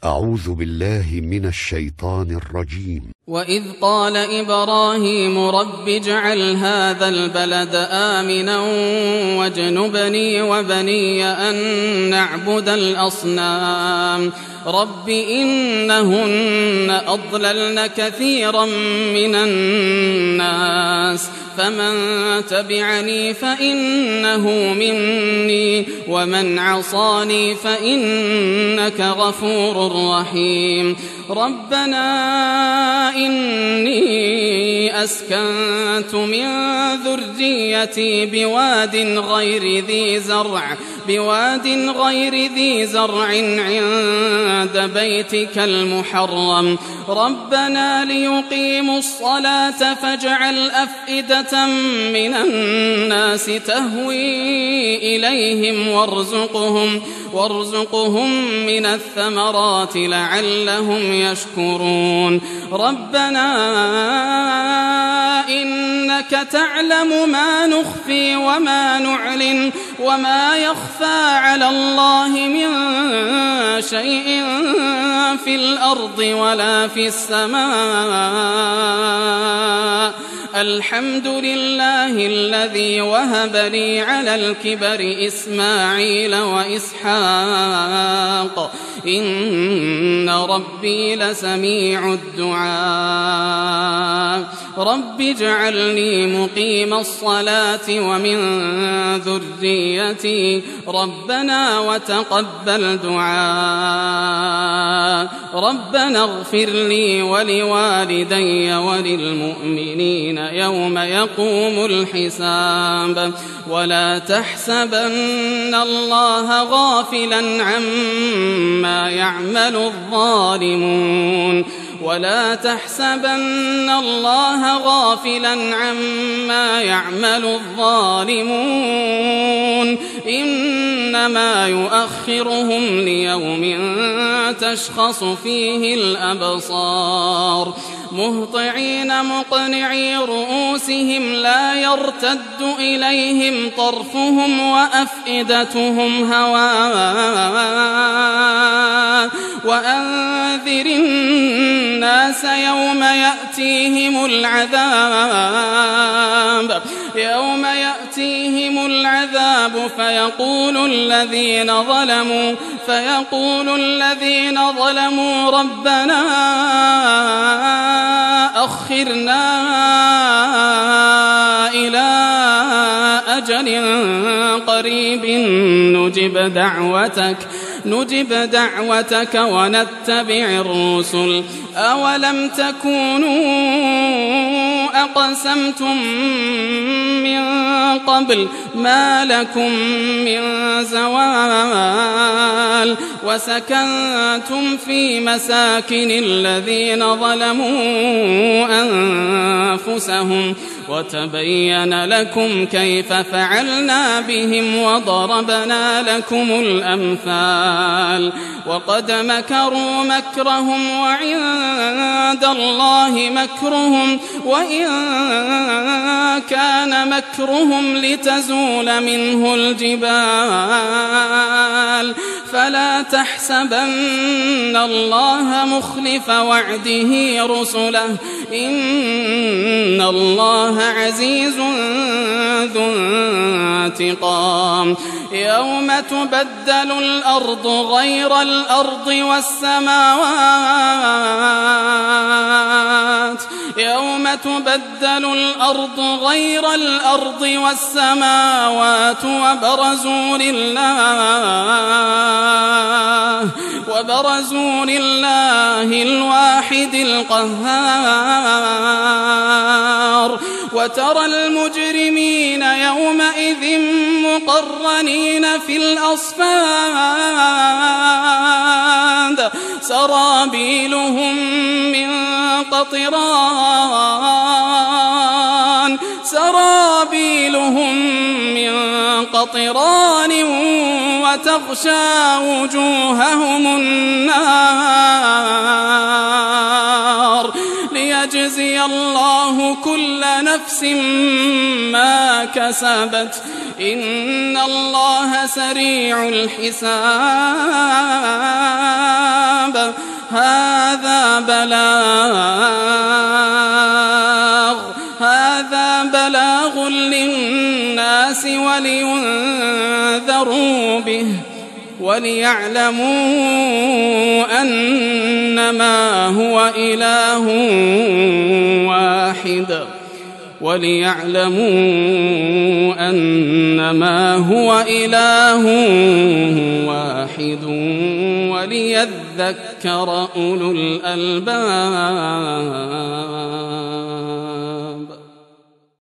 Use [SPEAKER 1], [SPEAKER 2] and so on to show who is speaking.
[SPEAKER 1] أعوذ بالله من الشيطان الرجيم.
[SPEAKER 2] وإذ قال إبراهيم رب اجعل هذا البلد آمنا واجنبني وبني أن نعبد الأصنام رب إنهن أضللن كثيرا من الناس فمن تبعني فإنه مني ومن عصاني فإنك غفور رحيم ربنا إني أسكنت من ذريتي بواد غير ذي زرع عند بيتك المحرم ربنا ليقيموا الصلاة فاجعل أفئدة من الناس تهوي إليهم وارزقهم من الثمرات لعلهم يشكرون ربنا إنك تعلم ما نخفي وما نعلن وما يخفى على الله من شيء في الأرض ولا في السماء الحمد لله الذي وهب لي على الكبر إسماعيل وإسحاق إن ربي لسميع الدعاء رب اجعلني مقيم الصلاة ومن ذريتي ربنا وتقبل دعاء ربنا اغفر لي ولوالدي وللمؤمنين يوم يقوم الحساب ولا تحسبن الله غافلا عما يعمل الظالمون إنما يؤخرهم ليوم تشخص فيه الأبصار مهطعين مقنعي رؤوسهم لا يرتد إليهم طرفهم وأفئدتهم هواء وأنذر الناس يوم يأتيهم العذاب فيقول الذين ظلموا ربنا أخرنا إلى أجل قريب نجب دعوتك ونتبع الرسل أولم تكونوا أقسمتم من قبل ما لكم من زوال وسكنتم في مساكن الذين ظلموا أنفسهم وتبين لكم كيف فعلنا بهم وضربنا لكم الأمثال وقد مكروا مكرهم وعند الله مكرهم وإن كان مكرهم لتزول منه الجبال فلا تحسبن الله مخلف وعده رسله إن الله عزيز ذو انتقام يوم تبدل الأرض غير الأرض والسماوات وبرزوا لله الواحد القهار وترى المجرمين يومئذ مقرنين في الأصفاد سرابيلهم من قطران وتغشى وجوههم النار ليجزي الله كل نفس ما كسبت إن الله سريع الحساب بلاغ للناس ولينذروا به وليعلموا أنما هو إله واحد وليذكر أولو الألباب.